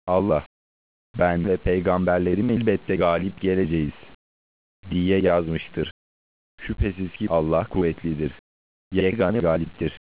Allah, ben ve peygamberlerim elbette galip geleceğiz diye yazmıştır. Şüphesiz ki Allah kuvvetlidir, yegane galiptir.